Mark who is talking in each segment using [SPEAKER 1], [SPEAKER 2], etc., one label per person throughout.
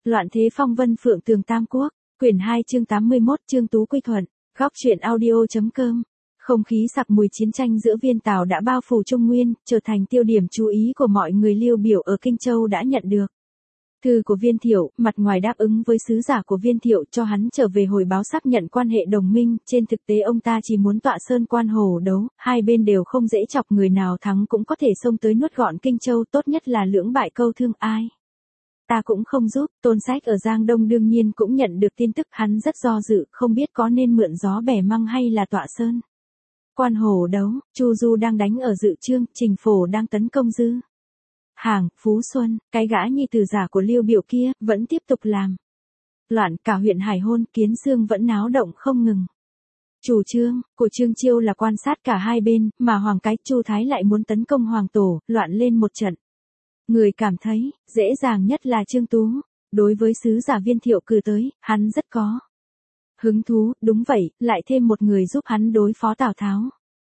[SPEAKER 1] Loạn thế phong vân phượng tường Tam Quốc, quyển 2 chương 81 Trương Tú Quy Thuận, góc truyện audio.com. Không khí sặc mùi chiến tranh giữa Viên Tào đã bao phủ Trung Nguyên, trở thành tiêu điểm chú ý của mọi người. Liêu Biểu ở Kinh Châu đã nhận được thư của Viên Thiệu, mặt ngoài đáp ứng với sứ giả của Viên Thiệu cho hắn trở về hồi báo xác nhận quan hệ đồng minh, trên thực tế ông ta chỉ muốn tọa sơn quan hồ đấu, hai bên đều không dễ chọc, người nào thắng cũng có thể xông tới nuốt gọn Kinh Châu, tốt nhất là lưỡng bại câu thương, ai ta cũng không giúp. Tôn Sách ở Giang Đông đương nhiên cũng nhận được tin tức, hắn rất do dự, không biết có nên mượn gió bẻ măng hay là tọa sơn quan hồ đấu. Chu Du đang đánh ở Dự Chương, Trình Phổ đang tấn công Dư Hàng, Phú Xuân, cái gã nhi tử giả của Liêu Biểu kia, vẫn tiếp tục làm loạn, cả huyện Hải Hôn, Kiến Xương vẫn náo động không ngừng. Chủ trương của Trương Chiêu là quan sát cả hai bên, mà Hoàng cái Chu Thái lại muốn tấn công Hoàng Tổ, loạn lên một trận. Người cảm thấy, dễ dàng nhất là Trương Tú. Đối với sứ giả Viên Thiệu cử tới, hắn rất có hứng thú, đúng vậy, lại thêm một người giúp hắn đối phó Tào Tháo.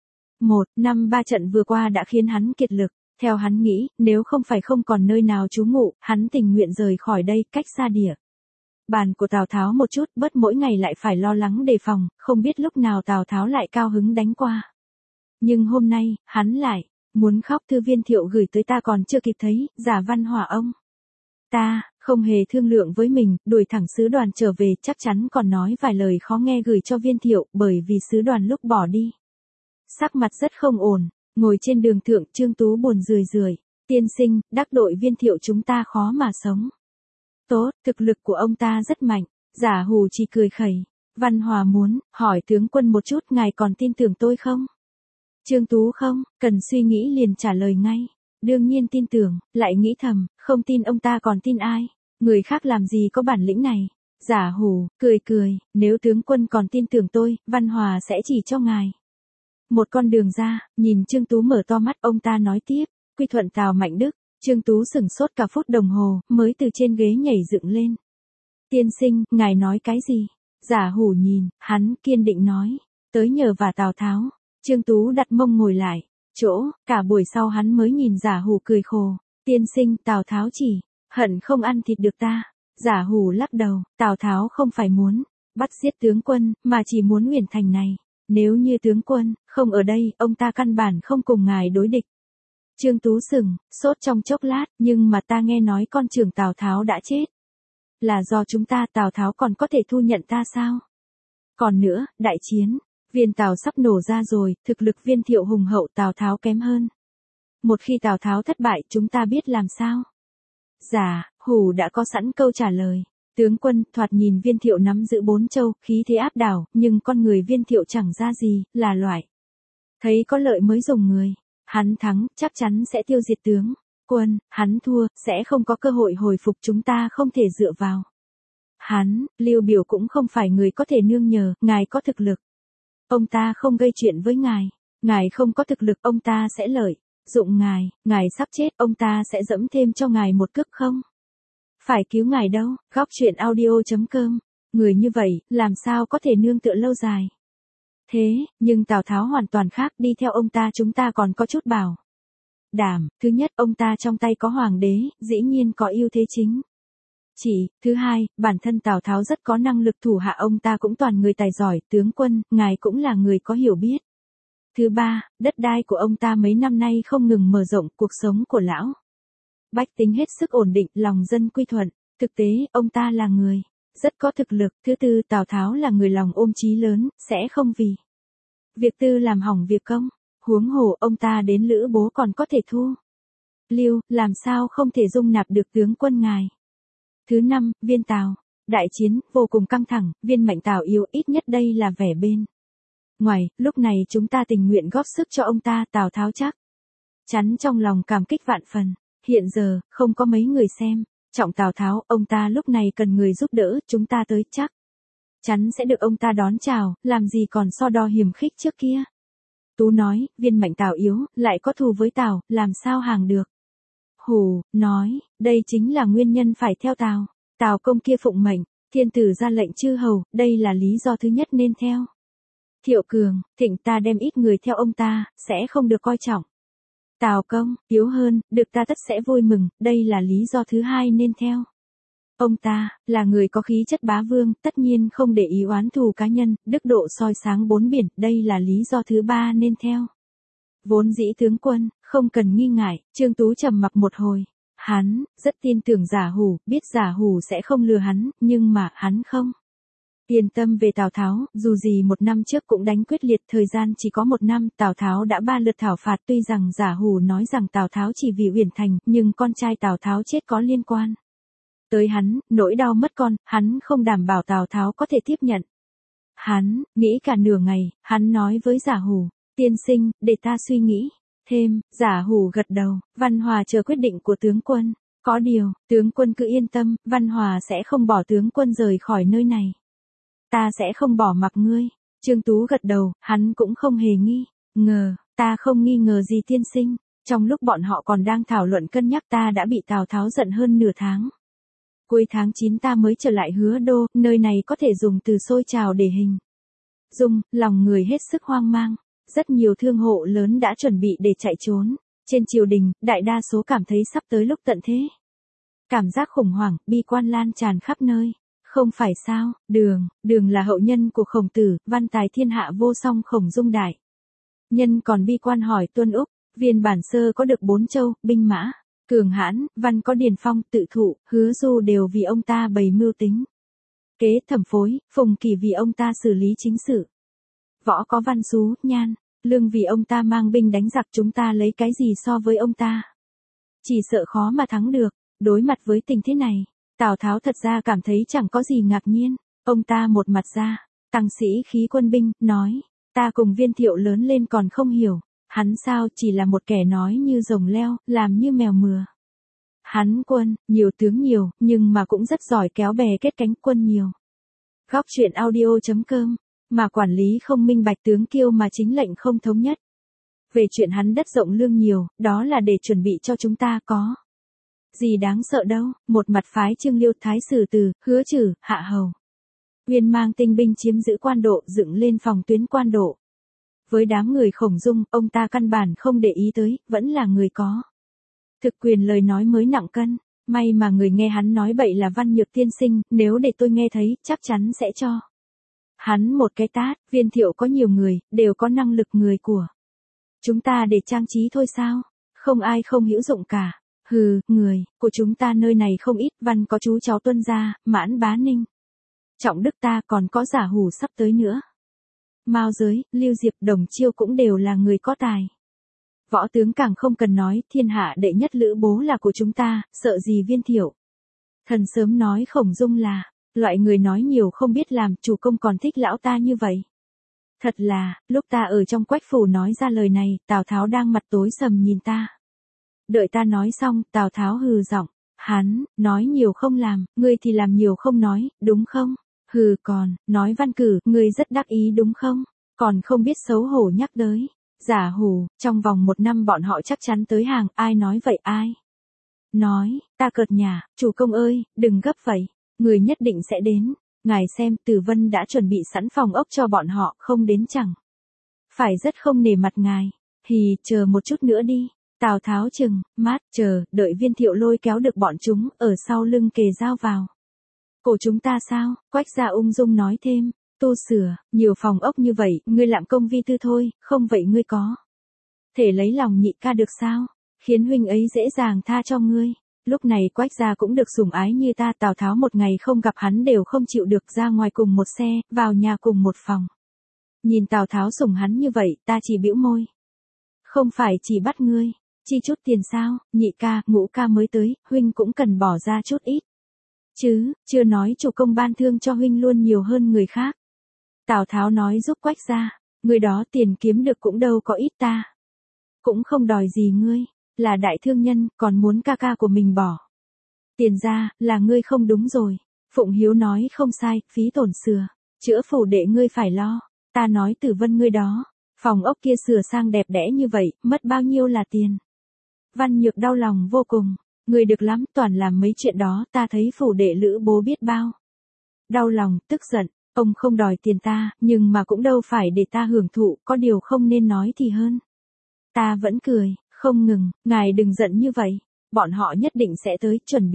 [SPEAKER 1] 1-5-3 trận vừa qua đã khiến hắn kiệt lực. Theo hắn nghĩ, nếu không phải không còn nơi nào trú ngụ, hắn tình nguyện rời khỏi đây, cách xa địa bàn của Tào Tháo một chút, bớt mỗi ngày lại phải lo lắng đề phòng, không biết lúc nào Tào Tháo lại cao hứng đánh qua. Nhưng hôm nay, hắn lại muốn khóc. Thư Viên Thiệu gửi tới ta còn chưa kịp thấy, giả Văn Hòa ông ta không hề thương lượng với mình, đuổi thẳng sứ đoàn trở về, chắc chắn còn nói vài lời khó nghe gửi cho Viên Thiệu, bởi vì sứ đoàn lúc bỏ đi sắc mặt rất không ổn. Ngồi trên đường thượng, Trương Tú buồn rười rượi. Tiên sinh, đắc đội Viên Thiệu chúng ta khó mà sống tốt, thực lực của ông ta rất mạnh. Giả Hù chỉ cười khẩy. Văn Hòa muốn hỏi tướng quân một chút, ngài còn tin tưởng tôi không? Trương Tú không cần suy nghĩ liền trả lời ngay. Đương nhiên tin tưởng, lại nghĩ thầm, không tin ông ta còn tin ai? Người khác làm gì có bản lĩnh này? Giả Hù cười cười, nếu tướng quân còn tin tưởng tôi, Văn Hòa sẽ chỉ cho ngài một con đường ra. Nhìn Trương Tú mở to mắt, ông ta nói tiếp, quy thuận Tào Mạnh Đức. Trương Tú sửng sốt cả phút đồng hồ, mới từ trên ghế nhảy dựng lên. Tiên sinh, ngài nói cái gì? Giả Hù nhìn hắn, kiên định nói, tới nhờ vả Tào Tháo. Trương Tú đặt mông ngồi lại chỗ, cả buổi sau hắn mới nhìn Giả Hù cười khổ. Tiên sinh, Tào Tháo chỉ hận không ăn thịt được ta. Giả Hù lắc đầu, Tào Tháo không phải muốn bắt giết tướng quân, mà chỉ muốn Uyển Thành này. Nếu như tướng quân không ở đây, ông ta căn bản không cùng ngài đối địch. Trương Tú sững sốt trong chốc lát, nhưng mà ta nghe nói con trưởng Tào Tháo đã chết. Là do chúng ta, Tào Tháo còn có thể thu nhận ta sao? Còn nữa, đại chiến Viên Tào sắp nổ ra rồi, thực lực Viên Thiệu hùng hậu, Tào Tháo kém hơn. Một khi Tào Tháo thất bại, chúng ta biết làm sao? Giả Hù đã có sẵn câu trả lời. Tướng quân, thoạt nhìn Viên Thiệu nắm giữ 4 châu, khí thế áp đảo, nhưng con người Viên Thiệu chẳng ra gì, là loại thấy có lợi mới dùng người. Hắn thắng, chắc chắn sẽ tiêu diệt tướng quân, hắn thua, sẽ không có cơ hội hồi phục, chúng ta không thể dựa vào hắn. Liêu Biểu cũng không phải người có thể nương nhờ, ngài có thực lực. Ông ta không gây chuyện với ngài. Ngài không có thực lực, ông ta sẽ lợi dụng ngài. Ngài sắp chết, ông ta sẽ dẫm thêm cho ngài một cước không phải cứu ngài đâu. Góc truyện audio.com. Người như vậy, làm sao có thể nương tựa lâu dài? Thế, nhưng Tào Tháo hoàn toàn khác, đi theo ông ta chúng ta còn có chút bảo đảm. Thứ nhất, ông ta trong tay có hoàng đế, dĩ nhiên có ưu thế chính chỉ. Thứ hai, bản thân Tào Tháo rất có năng lực, thủ hạ ông ta cũng toàn người tài giỏi. Tướng quân, ngài cũng là người có hiểu biết. Thứ ba, đất đai của ông ta mấy năm nay không ngừng mở rộng, cuộc sống của lão bách tính hết sức ổn định, lòng dân quy thuận. Thực tế, ông ta là người rất có thực lực. Thứ tư, Tào Tháo là người lòng ôm chí lớn, sẽ không vì việc tư làm hỏng việc công. Huống hồ, ông ta đến Lữ Bố còn có thể thu lưu, làm sao không thể dung nạp được tướng quân ngài. Thứ năm, Viên Tào đại chiến vô cùng căng thẳng, Viên Mạnh Tào yếu, ít nhất đây là vẻ bên ngoài. Lúc này chúng ta tình nguyện góp sức cho ông ta. Tào Tháo chắc chắn trong lòng cảm kích vạn phần. Hiện giờ, không có mấy người xem trọng Tào Tháo, ông ta lúc này cần người giúp đỡ, chúng ta tới chắc chắn sẽ được ông ta đón chào, làm gì còn so đo hiềm khích trước kia. Tú nói, Viên Mạnh Tào yếu, lại có thù với Tào, làm sao hàng được. Hù nói, đây chính là nguyên nhân phải theo Tào. Tào công kia phụng mệnh, thiên tử ra lệnh chư hầu, đây là lý do thứ nhất nên theo. Thiệu Cường, thỉnh ta đem ít người theo ông ta, sẽ không được coi trọng. Tào công, yếu hơn, được ta tất sẽ vui mừng, đây là lý do thứ hai nên theo. Ông ta, là người có khí chất bá vương, tất nhiên không để ý oán thù cá nhân, đức độ soi sáng bốn biển, đây là lý do thứ ba nên theo. Vốn dĩ tướng quân, không cần nghi ngại, Trương Tú trầm mặc một hồi. Hắn, rất tin tưởng Giả Hủ, biết Giả Hủ sẽ không lừa hắn, nhưng mà, hắn không. Yên tâm về Tào Tháo, dù gì một năm trước cũng đánh quyết liệt, thời gian chỉ có một năm, Tào Tháo đã 3 lượt thảo phạt, tuy rằng Giả Hủ nói rằng Tào Tháo chỉ vì Uyển Thành, nhưng con trai Tào Tháo chết có liên quan. Tới hắn, nỗi đau mất con, hắn không đảm bảo Tào Tháo có thể tiếp nhận. Hắn, nghĩ cả nửa ngày, hắn nói với Giả Hủ, tiên sinh, để ta suy nghĩ. Thêm, Giả Hủ gật đầu, Văn Hòa chờ quyết định của tướng quân. Có điều, tướng quân cứ yên tâm, Văn Hòa sẽ không bỏ tướng quân rời khỏi nơi này. Ta sẽ không bỏ mặc ngươi. Trương Tú gật đầu, hắn cũng không hề ngờ, ta không nghi ngờ gì tiên sinh. Trong lúc bọn họ còn đang thảo luận cân nhắc ta đã bị Tào Tháo giận hơn nửa tháng. Cuối tháng 9 ta mới trở lại Hứa Đô, nơi này có thể dùng từ xôi trào để hình dung, lòng người hết sức hoang mang. Rất nhiều thương hộ lớn đã chuẩn bị để chạy trốn. Trên triều đình, đại đa số cảm thấy sắp tới lúc tận thế. Cảm giác khủng hoảng, bi quan lan tràn khắp nơi. Không phải sao, Đường là hậu nhân của Khổng Tử, văn tài thiên hạ vô song Khổng Dung đại. Nhân còn bi quan hỏi Tuân Úc, Viên Bản Sơ có được 4 châu, binh mã, cường hãn, Văn có Điền Phong, Tự Thụ, Hứa Du đều vì ông ta bày mưu tính kế, Thẩm Phối, Phùng Kỳ vì ông ta xử lý chính sự. Võ có Văn Xú, Nhan, Lương vì ông ta mang binh đánh giặc, chúng ta lấy cái gì so với ông ta? Chỉ sợ khó mà thắng được. Đối mặt với tình thế này, Tào Tháo thật ra cảm thấy chẳng có gì ngạc nhiên. Ông ta một mặt ra, tăng sĩ khí quân binh, nói, ta cùng Viên Thiệu lớn lên còn không hiểu. Hắn sao chỉ là một kẻ nói như rồng leo, làm như mèo mừa. Hắn quân, nhiều tướng nhiều, nhưng mà cũng rất giỏi kéo bè kết cánh, quân nhiều. Góc truyện audio.com, mà quản lý không minh bạch, tướng kiêu mà chính lệnh không thống nhất. Về chuyện hắn đất rộng lương nhiều, đó là để chuẩn bị cho chúng ta có gì đáng sợ đâu. Một mặt phái Trương Liêu, Thái Sử Từ, Hứa Trử, Hạ Hầu Uyên mang tinh binh chiếm giữ Quan Độ, dựng lên phòng tuyến Quan Độ. Với đám người Khổng Dung, ông ta căn bản không để ý tới, vẫn là người có thực quyền, lời nói mới nặng cân. May mà người nghe hắn nói bậy là Văn Nhược tiên sinh, nếu để tôi nghe thấy, chắc chắn sẽ cho hắn một cái tát. Viên Thiệu có nhiều người, đều có năng lực, người của chúng ta để trang trí thôi sao? Không ai không hữu dụng cả. Hừ, người của chúng ta nơi này không ít, Văn có chú cháu Tuân gia, Mãn Bá Ninh, Trọng Đức ta, còn có Giả Hủ sắp tới nữa. Mao Giới, Lưu Diệp, Đồng Chiêu cũng đều là người có tài. Võ tướng càng không cần nói, thiên hạ đệ nhất Lữ Bố là của chúng ta, sợ gì Viên Thiệu. Thần sớm nói Khổng Dung là loại người nói nhiều không biết làm, chủ công còn thích lão ta như vậy. Thật là, lúc ta ở trong Quách phủ nói ra lời này, Tào Tháo đang mặt tối sầm nhìn ta. Đợi ta nói xong, Tào Tháo hừ giọng, hắn, nói nhiều không làm, ngươi thì làm nhiều không nói, đúng không? Hừ, còn, nói Văn Cử, ngươi rất đắc ý đúng không? Còn không biết xấu hổ nhắc tới. Giả Hủ, trong vòng 1 năm bọn họ chắc chắn tới hàng, ai nói vậy ai? Nói, ta cợt nhả, chủ công ơi, đừng gấp vậy, người nhất định sẽ đến. Ngài xem, Tử Vân đã chuẩn bị sẵn phòng ốc cho bọn họ, không đến chẳng phải rất không nể mặt ngài. Hì, chờ một chút nữa đi. Tào Tháo chừng mắt, đợi Viên Thiệu lôi kéo được bọn chúng, ở sau lưng kề dao vào cổ chúng ta sao? Quách gia ung dung nói thêm, tu sửa, nhiều phòng ốc như vậy, ngươi làm công vi tư thôi, không vậy ngươi có thể lấy lòng Nhị ca được sao? Khiến huynh ấy dễ dàng tha cho ngươi. Lúc này Quách gia cũng được sủng ái như ta. Tào Tháo một ngày không gặp hắn đều không chịu được, ra ngoài cùng một xe, vào nhà cùng một phòng. Nhìn Tào Tháo sủng hắn như vậy, ta chỉ bĩu môi. Không phải chỉ bắt ngươi chi chút tiền sao? Nhị ca, Ngũ ca mới tới, huynh cũng cần bỏ ra chút ít chứ, chưa nói chủ công ban thương cho huynh luôn nhiều hơn người khác. Tào Tháo nói giúp Quách gia, người đó tiền kiếm được cũng đâu có ít, ta cũng không đòi gì ngươi, là đại thương nhân, còn muốn ca ca của mình bỏ tiền ra, là ngươi không đúng rồi. Phụng Hiếu nói không sai, phí tổn sửa chữa phủ đệ ngươi phải lo. Ta nói Tử Vân ngươi đó, phòng ốc kia sửa sang đẹp đẽ như vậy, mất bao nhiêu là tiền? Văn Nhược đau lòng vô cùng, người được lắm, toàn làm mấy chuyện đó, ta thấy phủ đệ Lữ Bố biết bao đau lòng, tức giận. Ông không đòi tiền ta, nhưng mà cũng đâu phải để ta hưởng thụ, có điều không nên nói thì hơn. Ta vẫn cười, không ngừng, ngài đừng giận như vậy, bọn họ nhất định sẽ tới, chuẩn bị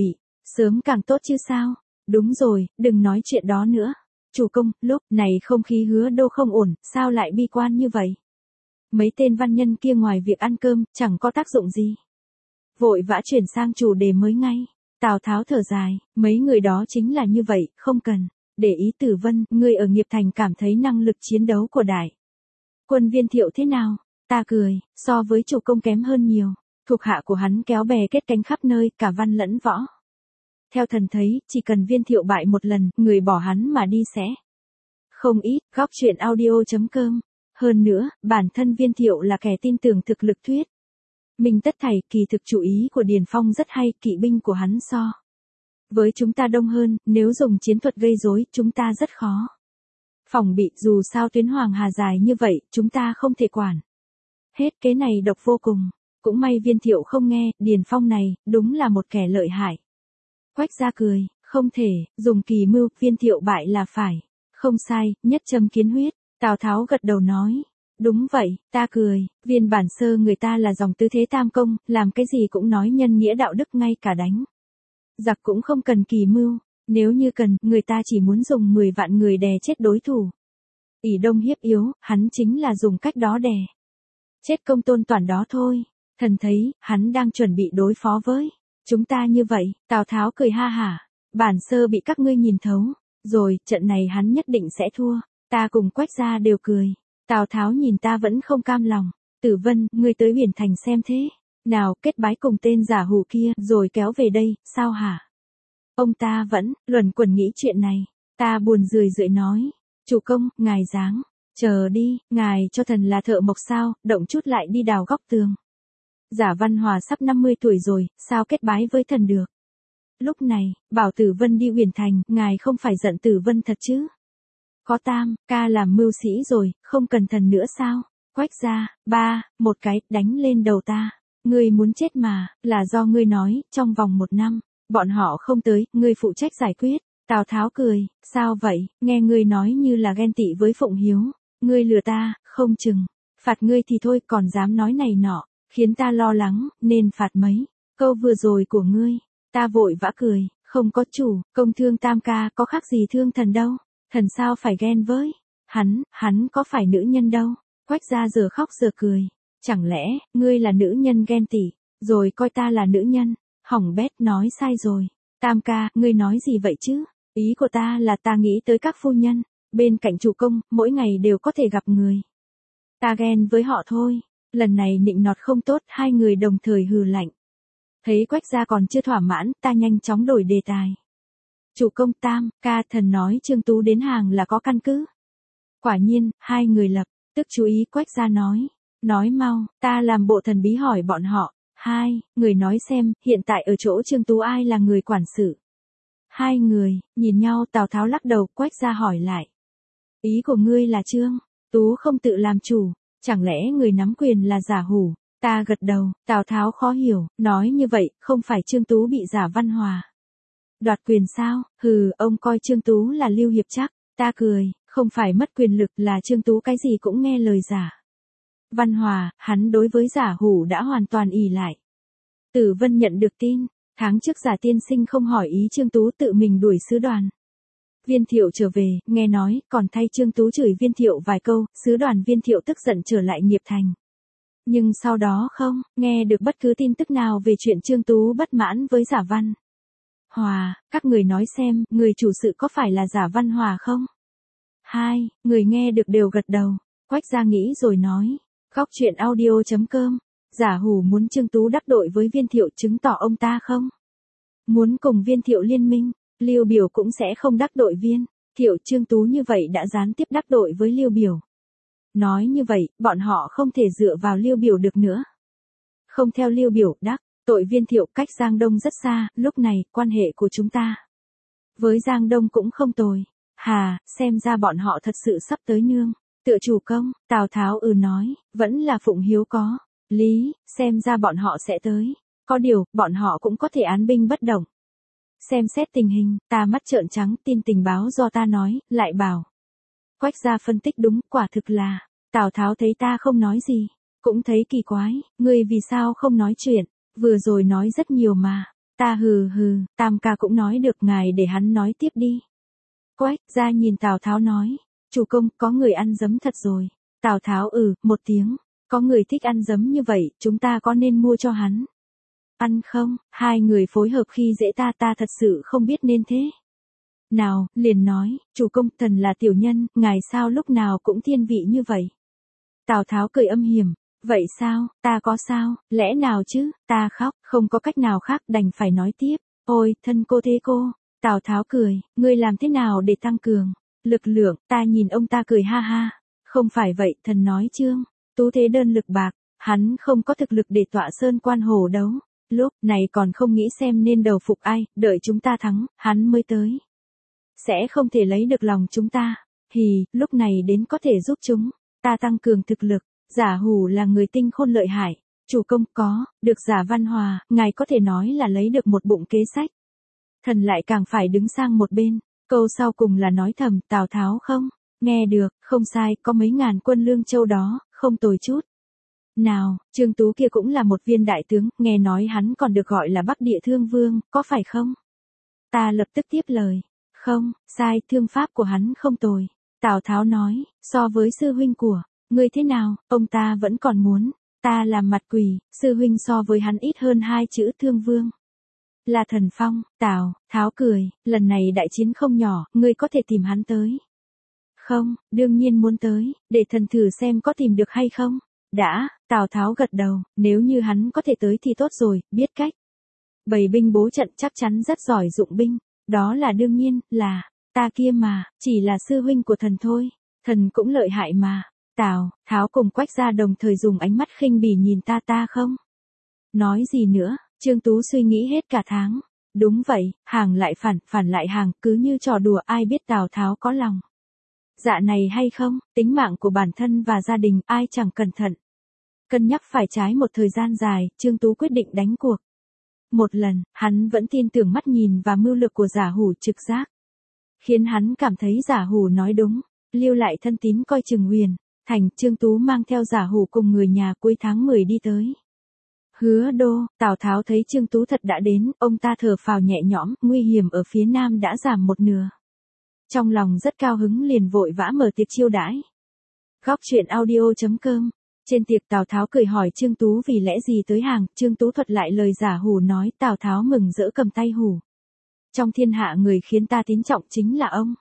[SPEAKER 1] Sớm càng tốt chứ sao? Đúng rồi, đừng nói chuyện đó nữa. Chủ công, lúc này không khí Hứa Đô không ổn, sao lại bi quan như vậy? Mấy tên văn nhân kia ngoài việc ăn cơm, chẳng có tác dụng gì. Vội vã chuyển sang chủ đề mới ngay. Tào Tháo thở dài, mấy người đó chính là như vậy, không cần. Để ý Tử Vân, người ở Nghiệp Thành cảm thấy năng lực chiến đấu của đại quân Viên Thiệu thế nào? Ta cười, so với chủ công kém hơn nhiều. Thuộc hạ của hắn kéo bè kết cánh khắp nơi, cả văn lẫn võ. Theo thần thấy, chỉ cần Viên Thiệu bại một lần, người bỏ hắn mà đi sẽ không ít. Góc truyện audio.com. Hơn nữa, bản thân Viên Thiệu là kẻ tin tưởng thực lực thuyết. Mình tất thảy, kỳ thực chủ ý của Điền Phong rất hay, kỵ binh của hắn so với chúng ta đông hơn, nếu dùng chiến thuật gây rối, chúng ta rất khó phòng bị, dù sao tuyến Hoàng Hà dài như vậy, chúng ta không thể quản. Hết, kế này độc vô cùng. Cũng may Viên Thiệu không nghe, Điền Phong này, đúng là một kẻ lợi hại. Quách gia cười, không thể, dùng kỳ mưu, Viên Thiệu bại là phải. Không sai, nhất châm kiến huyết. Tào Tháo gật đầu nói. Đúng vậy, ta cười, Viên bản sơ người ta là dòng tứ thế tam công, làm cái gì cũng nói nhân nghĩa đạo đức, ngay cả đánh giặc cũng không cần kỳ mưu. Nếu như cần, người ta chỉ muốn dùng 10 vạn người đè chết đối thủ. Ỷ đông hiếp yếu, hắn chính là dùng cách đó đè chết Công Tôn Toản đó thôi. Thần thấy, hắn đang chuẩn bị đối phó với chúng ta như vậy. Tào Tháo cười ha hả. Bản sơ bị các ngươi nhìn thấu. Rồi, trận này hắn nhất định sẽ thua. Ta cùng Quách gia đều cười. Tào Tháo nhìn ta vẫn không cam lòng. Tử Vân, ngươi tới Biển Thành xem thế nào, kết bái cùng tên giả hủ kia, rồi kéo về đây, sao hả? Ông ta vẫn luẩn quẩn nghĩ chuyện này. Ta buồn rười rượi nói. Chủ công, ngài dáng chờ đi, ngài cho thần là thợ mộc sao, động chút lại đi đào góc tường. Giả Văn Hòa sắp 50 tuổi rồi, sao kết bái với thần được? Lúc này, bảo Tử Vân đi Huyền Thành, ngài không phải giận Tử Vân thật chứ? Có Tam ca làm mưu sĩ rồi, không cần thần nữa sao? Quách gia, ba, một cái, đánh lên đầu ta. Ngươi muốn chết mà, là do ngươi nói, trong vòng 1 năm, bọn họ không tới, ngươi phụ trách giải quyết. Tào Tháo cười, sao vậy, nghe ngươi nói như là ghen tị với Phụng Hiếu. Ngươi lừa ta, không chừng phạt ngươi thì thôi, còn dám nói này nọ, khiến ta lo lắng, nên phạt mấy câu vừa rồi của ngươi. Ta vội vã cười, không có chủ, công thương Tam ca có khác gì thương thần đâu. Thần sao phải ghen với hắn có phải nữ nhân đâu. Quách gia giờ khóc giờ cười. Chẳng lẽ, ngươi là nữ nhân ghen tị, rồi coi ta là nữ nhân? Hỏng bét, nói sai rồi. Tam ca, ngươi nói gì vậy chứ? Ý của ta là ta nghĩ tới các phu nhân bên cạnh chủ công, mỗi ngày đều có thể gặp người. Ta ghen với họ thôi. Lần này nịnh nọt không tốt, hai người đồng thời hừ lạnh. Thấy Quách gia còn chưa thỏa mãn, ta nhanh chóng đổi đề tài. Chủ công Tam ca, thần nói Trương Tú đến hàng là có căn cứ. Quả nhiên, hai người lập tức chú ý. Quách gia nói mau, ta làm bộ thần bí hỏi bọn họ. Hai người nói xem, hiện tại ở chỗ Trương Tú ai là người quản sự? Hai người nhìn nhau. Tào Tháo lắc đầu. Quách gia hỏi lại. Ý của ngươi là Trương Tú không tự làm chủ, chẳng lẽ người nắm quyền là giả hủ? Ta gật đầu. Tào Tháo khó hiểu, nói như vậy, không phải Trương Tú bị giả Văn Hòa đoạt quyền sao? Hừ, ông coi Trương Tú là Lưu Hiệp chắc. Ta cười, không phải mất quyền lực, là Trương Tú cái gì cũng nghe lời giả Văn Hòa, hắn đối với giả hủ đã hoàn toàn ỷ lại. Tử Vân nhận được tin, tháng trước giả tiên sinh không hỏi ý Trương Tú tự mình đuổi sứ đoàn Viên Thiệu trở về, nghe nói, còn thay Trương Tú chửi Viên Thiệu vài câu, sứ đoàn Viên Thiệu tức giận trở lại Nghiệp Thành. Nhưng sau đó không nghe được bất cứ tin tức nào về chuyện Trương Tú bất mãn với giả Văn Hòa. Các người nói xem, người chủ sự có phải là giả Văn Hòa không? Hai người nghe được đều gật đầu. Quách gia nghĩ rồi nói. Góc truyện audio.com. Giả hủ muốn Trương Tú đắc đội với Viên Thiệu, chứng tỏ ông ta không muốn cùng Viên Thiệu liên minh. Lưu Biểu cũng sẽ không đắc đội Viên Thiệu. Trương Tú như vậy đã gián tiếp đắc đội với Lưu Biểu. Nói như vậy, bọn họ không thể dựa vào Lưu Biểu được nữa. Không theo Lưu Biểu đắc tội Viên Thiệu, cách Giang Đông rất xa. Lúc này, quan hệ của chúng ta với Giang Đông cũng không tồi. Hà, xem ra bọn họ thật sự sắp tới nương tựa chủ công. Tào Tháo nói, vẫn là Phụng Hiếu có lý, xem ra bọn họ sẽ tới. Có điều, bọn họ cũng có thể án binh bất động. Xem xét tình hình, ta mắt trợn trắng, tin tình báo do ta nói, lại bảo. Quách gia phân tích đúng, quả thực là. Tào Tháo thấy ta không nói gì, cũng thấy kỳ quái, ngươi vì sao không nói chuyện, vừa rồi nói rất nhiều mà. Ta hừ hừ, Tam ca cũng nói được, ngài để hắn nói tiếp đi. Quách gia nhìn Tào Tháo nói, chủ công, có người ăn dấm thật rồi. Tào Tháo một tiếng, có người thích ăn dấm như vậy, chúng ta có nên mua cho hắn ăn không? Hai người phối hợp khi dễ ta thật sự không biết nên thế nào, liền nói, chủ công, thần là tiểu nhân, ngài sao lúc nào cũng thiên vị như vậy. Tào Tháo cười âm hiểm, vậy sao, ta có sao, lẽ nào chứ, ta khóc, không có cách nào khác, đành phải nói tiếp, ôi, thân cô thế cô. Tào Tháo cười, ngươi làm thế nào để tăng cường lực lượng, ta nhìn ông ta cười ha ha, không phải vậy, thần nói Trương Tú thế đơn lực bạc, hắn không có thực lực để tọa sơn quan hồ đấu, lúc này còn không nghĩ xem nên đầu phục ai, đợi chúng ta thắng, hắn mới tới. Sẽ không thể lấy được lòng chúng ta, lúc này đến có thể giúp chúng ta tăng cường thực lực. Giả Hủ là người tinh khôn lợi hại, chủ công có, được Giả Văn Hòa, ngài có thể nói là lấy được một bụng kế sách. Thần lại càng phải đứng sang một bên, câu sau cùng là nói thầm, Tào Tháo không, nghe được, không sai, có mấy ngàn quân Lương Châu đó, không tồi chút nào, Trương Tú kia cũng là một viên đại tướng, nghe nói hắn còn được gọi là Bắc Địa Thương Vương, có phải không? Ta lập tức tiếp lời, không, sai, thương pháp của hắn không tồi. Tào Tháo nói, so với sư huynh của ngươi thế nào, ông ta vẫn còn muốn ta làm mặt quỷ, sư huynh so với hắn ít hơn 2 chữ Thương Vương. Là thần phong. Tào Tháo cười, lần này đại chiến không nhỏ, ngươi có thể tìm hắn tới. Không, đương nhiên muốn tới, để thần thử xem có tìm được hay không. Đã, Tào Tháo gật đầu, nếu như hắn có thể tới thì tốt rồi, biết cách bày binh bố trận, chắc chắn rất giỏi dụng binh. Đó là đương nhiên, là ta kia mà, chỉ là sư huynh của thần thôi, thần cũng lợi hại mà. Tào Tháo cùng Quách gia đồng thời dùng ánh mắt khinh bỉ nhìn ta không nói gì nữa. Trương Tú suy nghĩ hết cả tháng. Đúng vậy, hàng lại phản lại hàng, cứ như trò đùa, ai biết Tào Tháo có lòng dạ này hay không, tính mạng của bản thân và gia đình, ai chẳng cẩn thận. Cân nhắc phải trái một thời gian dài, Trương Tú quyết định đánh cuộc. Một lần, hắn vẫn tin tưởng mắt nhìn và mưu lược của Giả Hủ, trực giác khiến hắn cảm thấy Giả Hủ nói đúng, lưu lại thân tín coi chừng Huyền Thành. Trương Tú mang theo Giả Hủ cùng người nhà cuối tháng 10 đi tới Hứa Đô. Tào Tháo thấy Trương Tú thật đã đến, ông ta thở phào nhẹ nhõm, nguy hiểm ở phía nam đã giảm một nửa. Trong lòng rất cao hứng, liền vội vã mở tiệc chiêu đãi. Góc truyện audio.com. Trên tiệc Tào Tháo cười hỏi Trương Tú vì lẽ gì tới hàng, Trương Tú thuật lại lời Giả Hủ nói, Tào Tháo mừng rỡ cầm tay Hủ. Trong thiên hạ người khiến ta tín trọng chính là ông.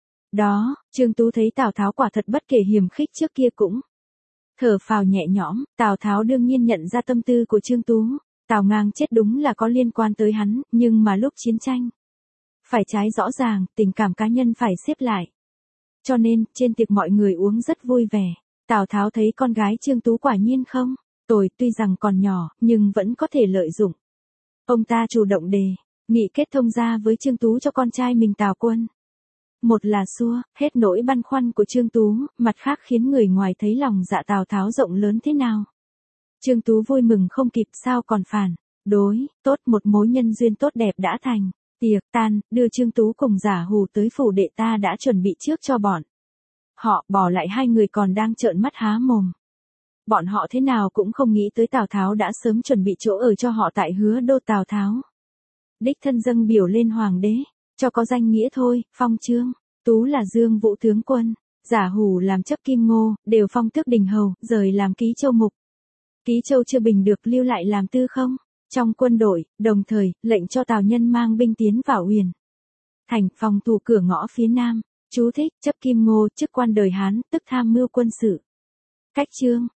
[SPEAKER 1] Đó, Trương Tú thấy Tào Tháo quả thật bất kể hiềm khích trước kia cũng thở phào nhẹ nhõm. Tào Tháo đương nhiên nhận ra tâm tư của Trương Tú. Tào Ngang chết đúng là có liên quan tới hắn, nhưng mà lúc chiến tranh phải trái rõ ràng, tình cảm cá nhân phải xếp lại. Cho nên, trên tiệc mọi người uống rất vui vẻ. Tào Tháo thấy con gái Trương Tú quả nhiên không tồi, tuy rằng còn nhỏ, nhưng vẫn có thể lợi dụng. Ông ta chủ động đề nghị kết thông gia với Trương Tú cho con trai mình Tào Quân. Một là xua hết nỗi băn khoăn của Trương Tú, mặt khác khiến người ngoài thấy lòng dạ Tào Tháo rộng lớn thế nào. Trương Tú vui mừng không kịp, sao còn phản đối, tốt, một mối nhân duyên tốt đẹp đã thành. Tiệc tan, đưa Trương Tú cùng Giả Hủ tới phủ đệ ta đã chuẩn bị trước cho bọn họ, bỏ lại hai người còn đang trợn mắt há mồm. Bọn họ thế nào cũng không nghĩ tới Tào Tháo đã sớm chuẩn bị chỗ ở cho họ tại Hứa Đô. Tào Tháo đích thân dâng biểu lên hoàng đế, cho có danh nghĩa thôi, phong Trương Tú là Dương Vũ tướng quân, Giả Hủ làm chấp kim ngô, đều phong tước đình hầu, rời làm ký châu mục. Ký châu chưa bình được, lưu lại làm tư không trong quân đội, đồng thời lệnh cho Tào Nhân mang binh tiến vào Huyền Thành, phòng thủ cửa ngõ phía nam. Chú thích, chấp kim ngô, chức quan đời Hán, tức tham mưu quân sự. Cách chương